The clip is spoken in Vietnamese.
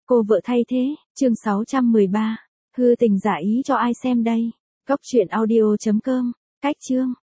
Cô vợ thay thế, chương 613. Hư tình giả ý cho ai xem đây? Cốc truyện audio.com. Cách chương.